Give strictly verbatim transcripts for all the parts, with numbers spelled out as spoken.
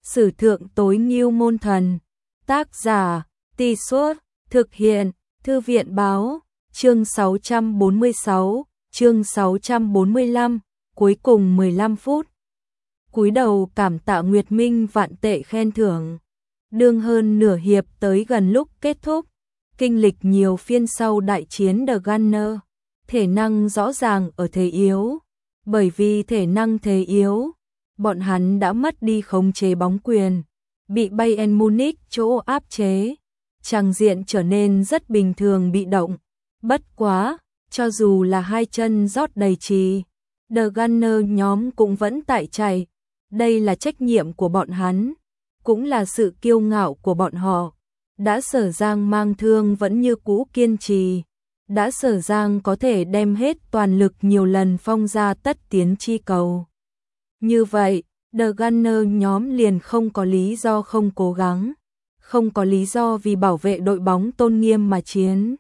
Sử thượng tối ngưu môn thần. Tác giả, Tì Suốt, thực hiện, Thư viện báo, chương sáu trăm bốn mươi sáu, chương sáu trăm bốn mươi lăm, cuối cùng mười lăm phút. Cúi đầu cảm tạ Nguyệt Minh vạn tệ khen thưởng. Đương hơn nửa hiệp tới gần lúc kết thúc, kinh lịch nhiều phiên sau đại chiến The Gunner, thể năng rõ ràng ở thế yếu. Bởi vì thể năng thế yếu, bọn hắn đã mất đi khống chế bóng quyền, bị Bayern Munich chỗ áp chế, tràng diện trở nên rất bình thường bị động. Bất quá, cho dù là hai chân rót đầy trì, The Gunner nhóm cũng vẫn tại chạy. Đây là trách nhiệm của bọn hắn, cũng là sự kiêu ngạo của bọn họ. Đã Sở Giang mang thương vẫn như cũ kiên trì. Đã Sở Giang có thể đem hết toàn lực nhiều lần phong ra tất tiến chi cầu. Như vậy, The Gunner nhóm liền không có lý do không cố gắng, không có lý do vì bảo vệ đội bóng tôn nghiêm mà chiến.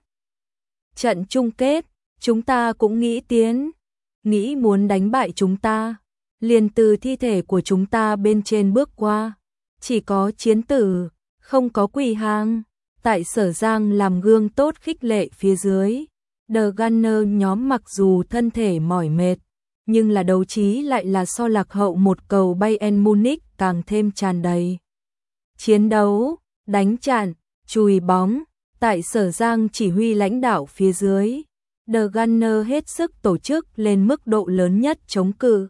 Trận chung kết, chúng ta cũng nghĩ tiến, nghĩ muốn đánh bại chúng ta, liền từ thi thể của chúng ta bên trên bước qua. Chỉ có chiến tử, không có quỳ hàng. Tại Sở Giang làm gương tốt khích lệ phía dưới, The Gunner nhóm mặc dù thân thể mỏi mệt, nhưng là đấu trí lại là so lạc hậu một cầu Bayern Munich càng thêm tràn đầy. Chiến đấu, đánh chặn, chùi bóng, tại Sở Giang chỉ huy lãnh đạo phía dưới, The Gunner hết sức tổ chức lên mức độ lớn nhất chống cự,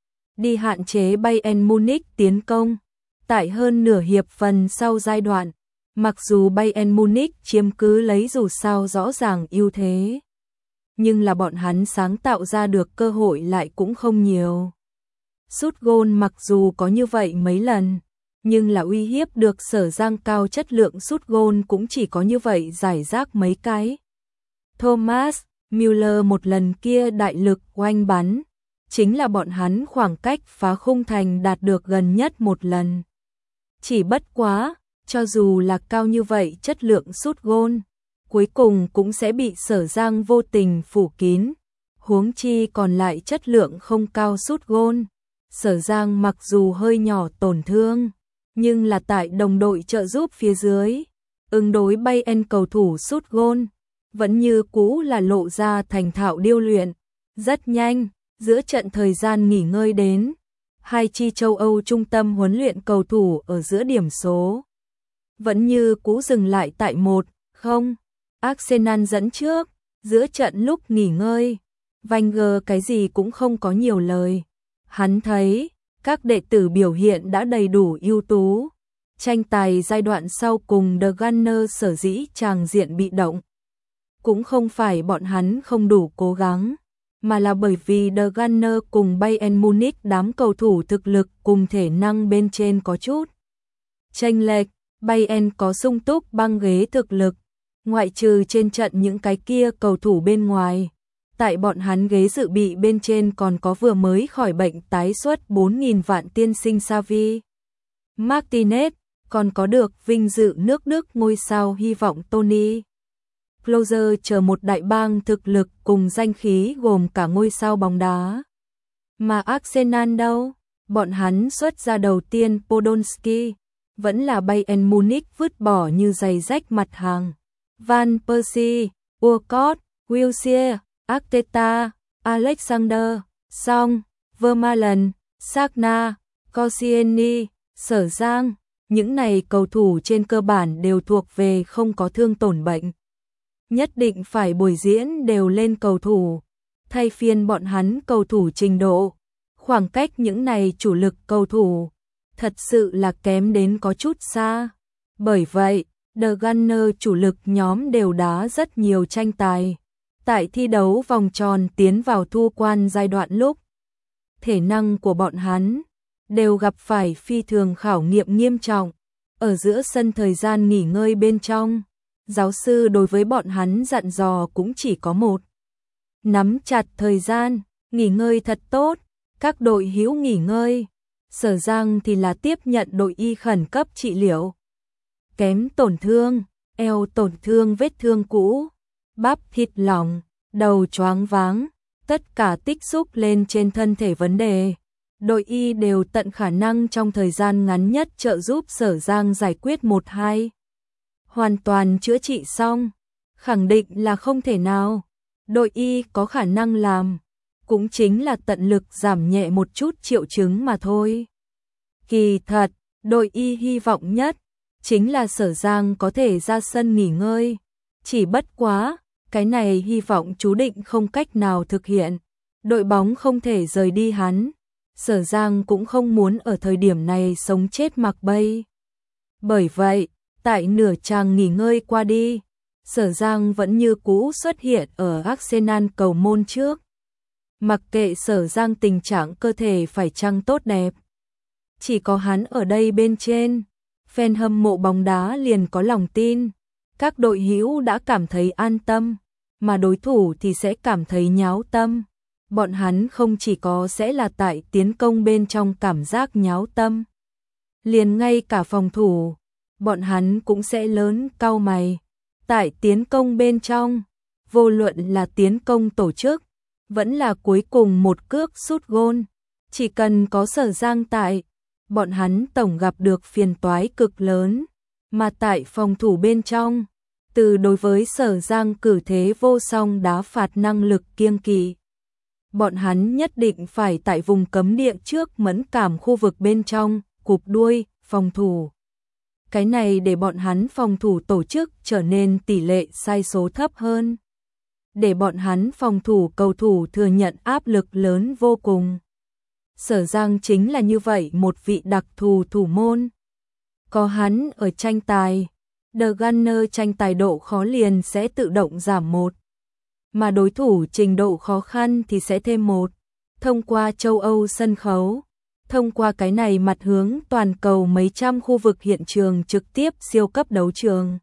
đi hạn chế Bayern Munich tiến công. Tại hơn nửa hiệp phần sau giai đoạn, mặc dù Bayern Munich chiếm cứ lấy dù sao rõ ràng ưu thế, nhưng là bọn hắn sáng tạo ra được cơ hội lại cũng không nhiều. Sút gôn mặc dù có như vậy mấy lần, nhưng là uy hiếp được Sở Giang cao chất lượng sút gôn cũng chỉ có như vậy giải rác mấy cái. Thomas Müller một lần kia đại lực oanh bắn, chính là bọn hắn khoảng cách phá khung thành đạt được gần nhất một lần. Chỉ bất quá, cho dù là cao như vậy chất lượng sút gôn, cuối cùng cũng sẽ bị Sở Giang vô tình phủ kín. Huống chi còn lại chất lượng không cao sút gôn. Sở Giang mặc dù hơi nhỏ tổn thương, nhưng là tại đồng đội trợ giúp phía dưới, ứng đối Bayern cầu thủ sút gôn, vẫn như cũ là lộ ra thành thạo điêu luyện. Rất nhanh, giữa trận thời gian nghỉ ngơi đến, hai chi châu Âu trung tâm huấn luyện cầu thủ ở giữa điểm số vẫn như cũ dừng lại tại một không. Arsenal dẫn trước, giữa trận lúc nghỉ ngơi, Wenger cái gì cũng không có nhiều lời. Hắn thấy, các đệ tử biểu hiện đã đầy đủ ưu tú. Tranh tài giai đoạn sau cùng The Gunner sở dĩ tràng diện bị động. Cũng không phải bọn hắn không đủ cố gắng, mà là bởi vì The Gunner cùng Bayern Munich đám cầu thủ thực lực cùng thể năng bên trên có chút chênh lệch. Bayern có sung túc băng ghế thực lực, ngoại trừ trên trận những cái kia cầu thủ bên ngoài. Tại bọn hắn ghế dự bị bên trên còn có vừa mới khỏi bệnh tái xuất bốn nghìn vạn tiên sinh Xavi Martinez, còn có được vinh dự nước Đức ngôi sao hy vọng Tony Closer chờ một đại bang thực lực cùng danh khí gồm cả ngôi sao bóng đá. Mà Arsenal đâu? Bọn hắn xuất ra đầu tiên Podolski, vẫn là Bayern Munich vứt bỏ như giày rách mặt hàng. Van Persie, Walcott, Wilshere, Arteta, Alexander, Song, Vermaelen, Sagna, Koscielny, Sở Giang, những này cầu thủ trên cơ bản đều thuộc về không có thương tổn bệnh. Nhất định phải bồi diễn đều lên cầu thủ, thay phiên bọn hắn cầu thủ trình độ. Khoảng cách những này chủ lực cầu thủ, thật sự là kém đến có chút xa. Bởi vậy, The Gunner chủ lực nhóm đều đá rất nhiều tranh tài. Tại thi đấu vòng tròn tiến vào thu quan giai đoạn lúc, thể năng của bọn hắn đều gặp phải phi thường khảo nghiệm nghiêm trọng. Ở giữa sân thời gian nghỉ ngơi bên trong, giáo sư đối với bọn hắn dặn dò cũng chỉ có một: nắm chặt thời gian, nghỉ ngơi thật tốt. Các đội hữu nghỉ ngơi, Sở Giang thì là tiếp nhận đội y khẩn cấp trị liệu. Kém tổn thương, eo tổn thương vết thương cũ, bắp thịt lỏng, đầu choáng váng, tất cả tích xúc lên trên thân thể vấn đề. đội Y đều tận khả năng trong thời gian ngắn nhất trợ giúp Sở Giang giải quyết một hai. Hoàn toàn chữa trị xong, khẳng định là không thể nào. Đội Y có khả năng làm, cũng chính là tận lực giảm nhẹ một chút triệu chứng mà thôi. Kỳ thật, đội Y hy vọng nhất chính là Sở Giang có thể ra sân nghỉ ngơi. Chỉ bất quá, cái này hy vọng chú định không cách nào thực hiện. Đội bóng không thể rời đi hắn. Sở Giang cũng không muốn ở thời điểm này sống chết mặc bay. Bởi vậy, tại nửa chàng nghỉ ngơi qua đi, Sở Giang vẫn như cũ xuất hiện ở Arsenal cầu môn trước. Mặc kệ Sở Giang tình trạng cơ thể phải chăng tốt đẹp, chỉ có hắn ở đây bên trên, fan hâm mộ bóng đá liền có lòng tin. Các đội hữu đã cảm thấy an tâm, mà đối thủ thì sẽ cảm thấy nháo tâm. Bọn hắn không chỉ có sẽ là tại tiến công bên trong cảm giác nháo tâm, liền ngay cả phòng thủ, bọn hắn cũng sẽ lớn cau mày. Tại tiến công bên trong, vô luận là tiến công tổ chức, vẫn là cuối cùng một cước sút gôn, chỉ cần có Sở Giang tại, bọn hắn tổng gặp được phiền toái cực lớn. Mà tại phòng thủ bên trong, từ đối với Sở Giang cử thế vô song đá phạt năng lực kiêng kỵ, bọn hắn nhất định phải tại vùng cấm địa trước mẫn cảm khu vực bên trong, cụp đuôi, phòng thủ. Cái này để bọn hắn phòng thủ tổ chức trở nên tỷ lệ sai số thấp hơn. Để bọn hắn phòng thủ cầu thủ thừa nhận áp lực lớn vô cùng. Sở Giang chính là như vậy một vị đặc thù thủ môn. Có hắn ở tranh tài, The Gunner tranh tài độ khó liền sẽ tự động giảm một. Mà đối thủ trình độ khó khăn thì sẽ thêm một. Thông qua châu Âu sân khấu, thông qua cái này mặt hướng toàn cầu mấy trăm khu vực hiện trường trực tiếp siêu cấp đấu trường.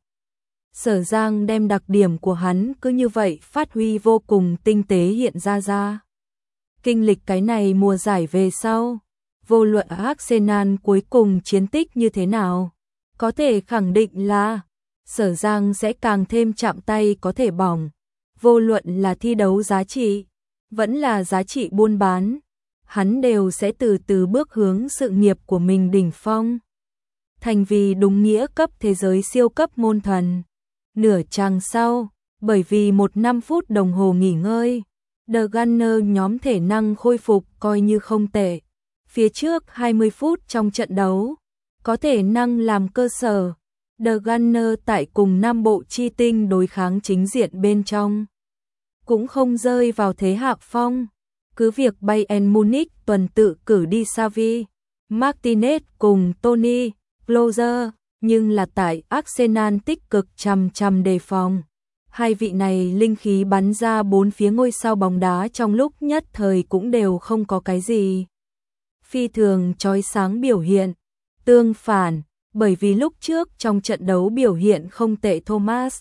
Sở Giang đem đặc điểm của hắn cứ như vậy phát huy vô cùng tinh tế hiện ra ra. Kinh lịch cái này mùa giải về sau, vô luận Arsenal cuối cùng chiến tích như thế nào, có thể khẳng định là Sở Giang sẽ càng thêm chạm tay có thể bỏng. Vô luận là thi đấu giá trị, vẫn là giá trị buôn bán, hắn đều sẽ từ từ bước hướng sự nghiệp của mình đỉnh phong. Thành vì đúng nghĩa cấp thế giới siêu cấp môn thần. Nửa chàng sau, bởi vì một năm phút đồng hồ nghỉ ngơi, The Gunner nhóm thể năng khôi phục coi như không tệ. Phía trước hai mươi phút trong trận đấu, có thể năng làm cơ sở. The Gunner tại cùng năm bộ chi tinh đối kháng chính diện bên trong, cũng không rơi vào thế hạ phong. Cứ việc Bayern Munich tuần tự cử đi Xavi, Martinez cùng Tony, Closer, nhưng là tại Arsenal tích cực chằm chằm đề phòng. Hai vị này linh khí bắn ra bốn phía ngôi sao bóng đá trong lúc nhất thời cũng đều không có cái gì phi thường chói sáng biểu hiện. Tương phản, bởi vì lúc trước trong trận đấu biểu hiện không tệ Thomas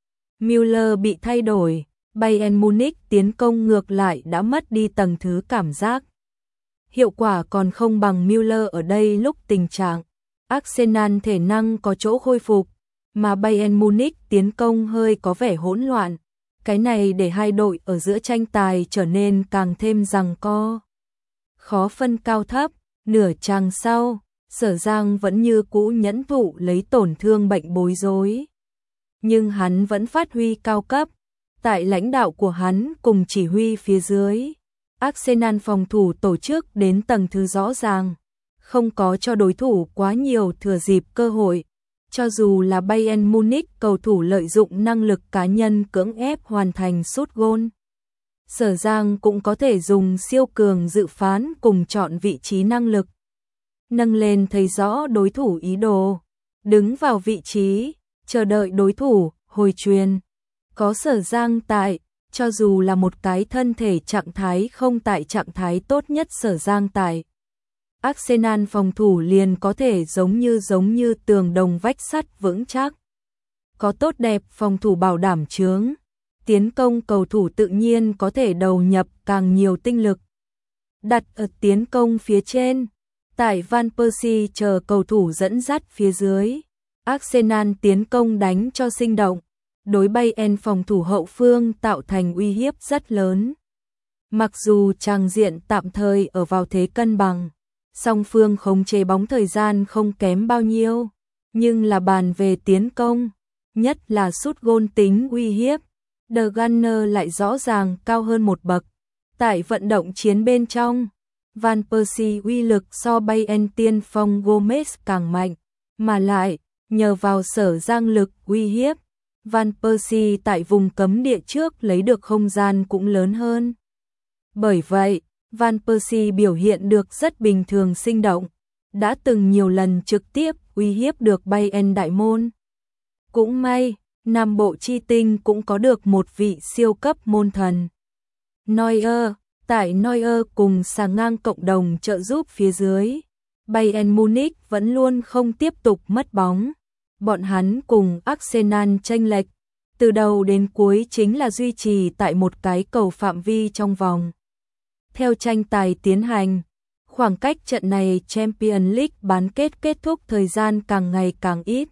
Müller bị thay đổi, Bayern Munich tiến công ngược lại đã mất đi tầng thứ cảm giác. Hiệu quả còn không bằng Müller ở đây lúc tình trạng Arsenal thể năng có chỗ khôi phục, mà Bayern Munich tiến công hơi có vẻ hỗn loạn. Cái này để hai đội ở giữa tranh tài trở nên càng thêm giằng co. Khó phân cao thấp, nửa chàng sau, Sở Giang vẫn như cũ nhẫn thụ lấy tổn thương bệnh bối rối. Nhưng hắn vẫn phát huy cao cấp. Tại lãnh đạo của hắn cùng chỉ huy phía dưới, Arsenal phòng thủ tổ chức đến tầng thứ rõ ràng, không có cho đối thủ quá nhiều thừa dịp cơ hội. Cho dù là Bayern Munich cầu thủ lợi dụng năng lực cá nhân cưỡng ép hoàn thành sút gôn, Sở Giang cũng có thể dùng siêu cường dự phán cùng chọn vị trí năng lực, nâng lên thấy rõ đối thủ ý đồ, đứng vào vị trí, chờ đợi đối thủ hồi truyền. Có Sở Giang tại, cho dù là một cái thân thể trạng thái không tại trạng thái tốt nhất Sở Giang tại, Arsenal phòng thủ liền có thể giống như giống như tường đồng vách sắt vững chắc. Có tốt đẹp phòng thủ bảo đảm chướng, tiến công cầu thủ tự nhiên có thể đầu nhập càng nhiều tinh lực. Đặt ở tiến công phía trên, tại Van Persie chờ cầu thủ dẫn dắt phía dưới, Arsenal tiến công đánh cho sinh động, đối Bayern phòng thủ hậu phương tạo thành uy hiếp rất lớn. Mặc dù tràng diện tạm thời ở vào thế cân bằng, song phương khống chế bóng thời gian không kém bao nhiêu, nhưng là bàn về tiến công, nhất là sút gôn tính uy hiếp, The Gunner lại rõ ràng cao hơn một bậc. Tại vận động chiến bên trong, Van Persie uy lực so Bayern tiên phong Gomez càng mạnh, mà lại, nhờ vào sở giang lực uy hiếp, Van Persie tại vùng cấm địa trước lấy được không gian cũng lớn hơn. Bởi vậy, Van Persie biểu hiện được rất bình thường sinh động, đã từng nhiều lần trực tiếp uy hiếp được Bayern đại môn. Cũng may, Nam Bộ chi tinh cũng có được một vị siêu cấp môn thần. Neuer, tại Neuer cùng sàng ngang cộng đồng trợ giúp phía dưới, Bayern Munich vẫn luôn không tiếp tục mất bóng. Bọn hắn cùng Arsenal chênh lệch, từ đầu đến cuối chính là duy trì tại một cái cầu phạm vi trong vòng. Theo tranh tài tiến hành, khoảng cách trận này Champions League bán kết kết thúc thời gian càng ngày càng ít.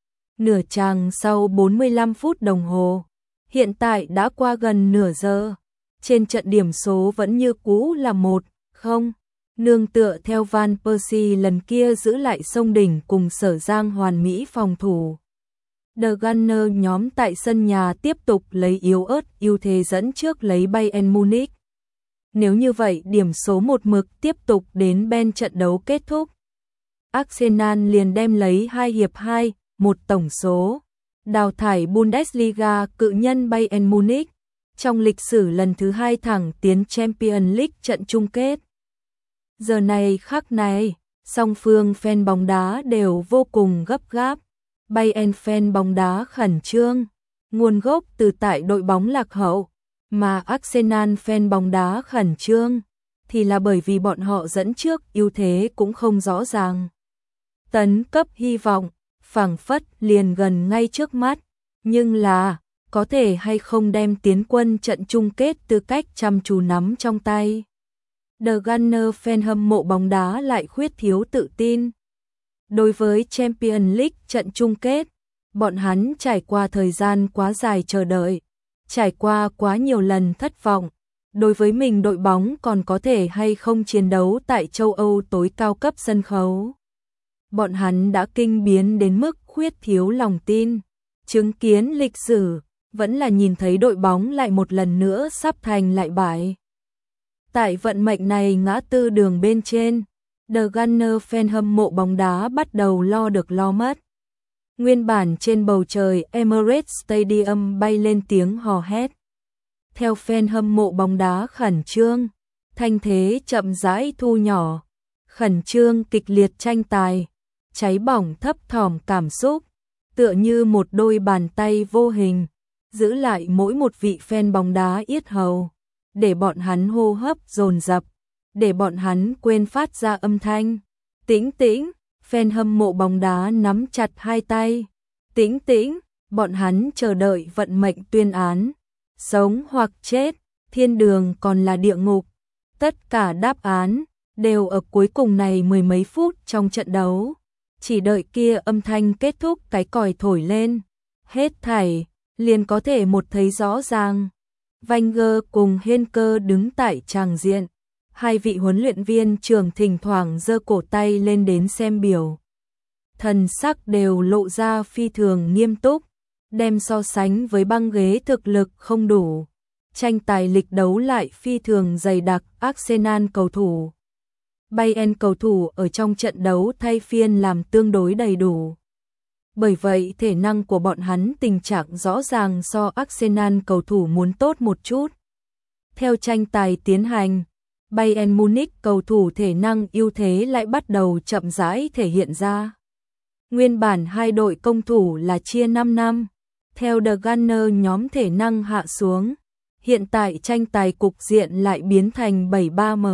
Nửa chàng sau bốn mươi lăm phút đồng hồ, hiện tại đã qua gần nửa giờ. Trên trận điểm số vẫn như cũ là một không, nương tựa theo Van Persie lần kia giữ lại sông đỉnh cùng Sở Giang hoàn mỹ phòng thủ. The Gunner nhóm tại sân nhà tiếp tục lấy yếu ớt ưu thế dẫn trước lấy Bayern Munich. Nếu như vậy điểm số một mực tiếp tục đến bên trận đấu kết thúc, Arsenal liền đem lấy hai hiệp hai, một tổng số, đào thải Bundesliga cự nhân Bayern Munich. Trong lịch sử lần thứ hai thẳng tiến Champions League trận chung kết. Giờ này khắc này, song phương fan bóng đá đều vô cùng gấp gáp. Bayern fan bóng đá khẩn trương, nguồn gốc từ tại đội bóng lạc hậu, mà Arsenal fan bóng đá khẩn trương thì là bởi vì bọn họ dẫn trước ưu thế cũng không rõ ràng. Tấn cấp hy vọng, phảng phất liền gần ngay trước mắt, nhưng là có thể hay không đem tiến quân trận chung kết tư cách chăm chú nắm trong tay. The Gunner fan hâm mộ bóng đá lại khuyết thiếu tự tin. Đối với Champions League trận chung kết, bọn hắn trải qua thời gian quá dài chờ đợi, trải qua quá nhiều lần thất vọng. Đối với mình đội bóng còn có thể hay không chiến đấu tại châu Âu tối cao cấp sân khấu. Bọn hắn đã kinh biến đến mức khuyết thiếu lòng tin, chứng kiến lịch sử, vẫn là nhìn thấy đội bóng lại một lần nữa sắp thành lại bại. Tại vận mệnh này ngã tư đường bên trên, The Gunner fan hâm mộ bóng đá bắt đầu lo được lo mất. Nguyên bản trên bầu trời Emirates Stadium bay lên tiếng hò hét. Theo fan hâm mộ bóng đá khẩn trương, thanh thế chậm rãi thu nhỏ, khẩn trương kịch liệt tranh tài, cháy bỏng thấp thỏm cảm xúc, tựa như một đôi bàn tay vô hình, giữ lại mỗi một vị fan bóng đá yết hầu, để bọn hắn hô hấp dồn dập, để bọn hắn quên phát ra âm thanh. Tĩnh tĩnh, fan hâm mộ bóng đá nắm chặt hai tay. Tĩnh tĩnh, bọn hắn chờ đợi vận mệnh tuyên án. Sống hoặc chết, thiên đường còn là địa ngục. Tất cả đáp án đều ở cuối cùng này mười mấy phút trong trận đấu. Chỉ đợi kia âm thanh kết thúc cái còi thổi lên. Hết thảy liền có thể một thấy rõ ràng. Wenger cùng Henker đứng tại tràng diện. Hai vị huấn luyện viên trưởng thỉnh thoảng giơ cổ tay lên đến xem biểu. Thần sắc đều lộ ra phi thường nghiêm túc, đem so sánh với băng ghế thực lực không đủ. Tranh tài lịch đấu lại phi thường dày đặc Arsenal cầu thủ. Bayern cầu thủ ở trong trận đấu thay phiên làm tương đối đầy đủ. Bởi vậy thể năng của bọn hắn tình trạng rõ ràng so Arsenal cầu thủ muốn tốt một chút. Theo tranh tài tiến hành, Bayern Munich cầu thủ thể năng ưu thế lại bắt đầu chậm rãi thể hiện ra. Nguyên bản hai đội công thủ là chia năm năm, theo The Gunner nhóm thể năng hạ xuống, hiện tại tranh tài cục diện lại biến thành bảy ba m.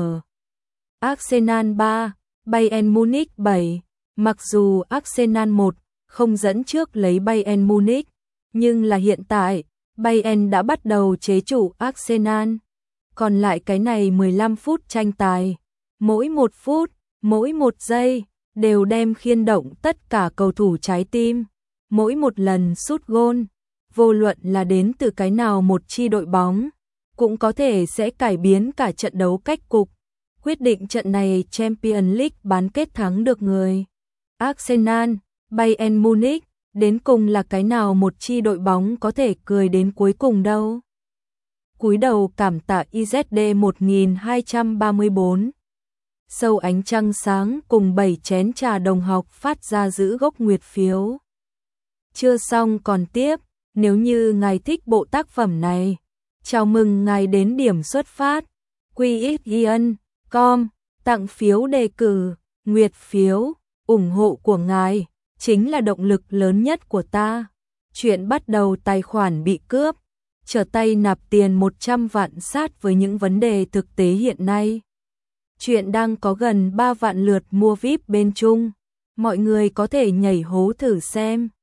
Arsenal ba, Bayern Munich bảy, mặc dù Arsenal một không dẫn trước lấy Bayern Munich, nhưng là hiện tại, Bayern đã bắt đầu chế trụ Arsenal. Còn lại cái này mười lăm phút tranh tài, mỗi một phút, mỗi một giây, đều đem khiên động tất cả cầu thủ trái tim. Mỗi một lần sút gôn, vô luận là đến từ cái nào một chi đội bóng, cũng có thể sẽ cải biến cả trận đấu cách cục. Quyết định trận này Champions League bán kết thắng được người Arsenal, Bayern Munich, đến cùng là cái nào một chi đội bóng có thể cười đến cuối cùng đâu. Cúi đầu cảm tạ i zét đê một nghìn hai trăm ba mươi bốn. Sâu ánh trăng sáng cùng bảy chén trà đồng học phát ra giữ gốc nguyệt phiếu. Chưa xong còn tiếp, nếu như ngài thích bộ tác phẩm này, chào mừng ngài đến điểm xuất phát quy ích ian chấm com, tặng phiếu đề cử, nguyệt phiếu, ủng hộ của ngài chính là động lực lớn nhất của ta. Chuyện bắt đầu tài khoản bị cướp, trở tay nạp tiền một trăm vạn sát với những vấn đề thực tế hiện nay. Chuyện đang có gần ba vạn lượt mua vi ai pi bên Trung, mọi người có thể nhảy hố thử xem.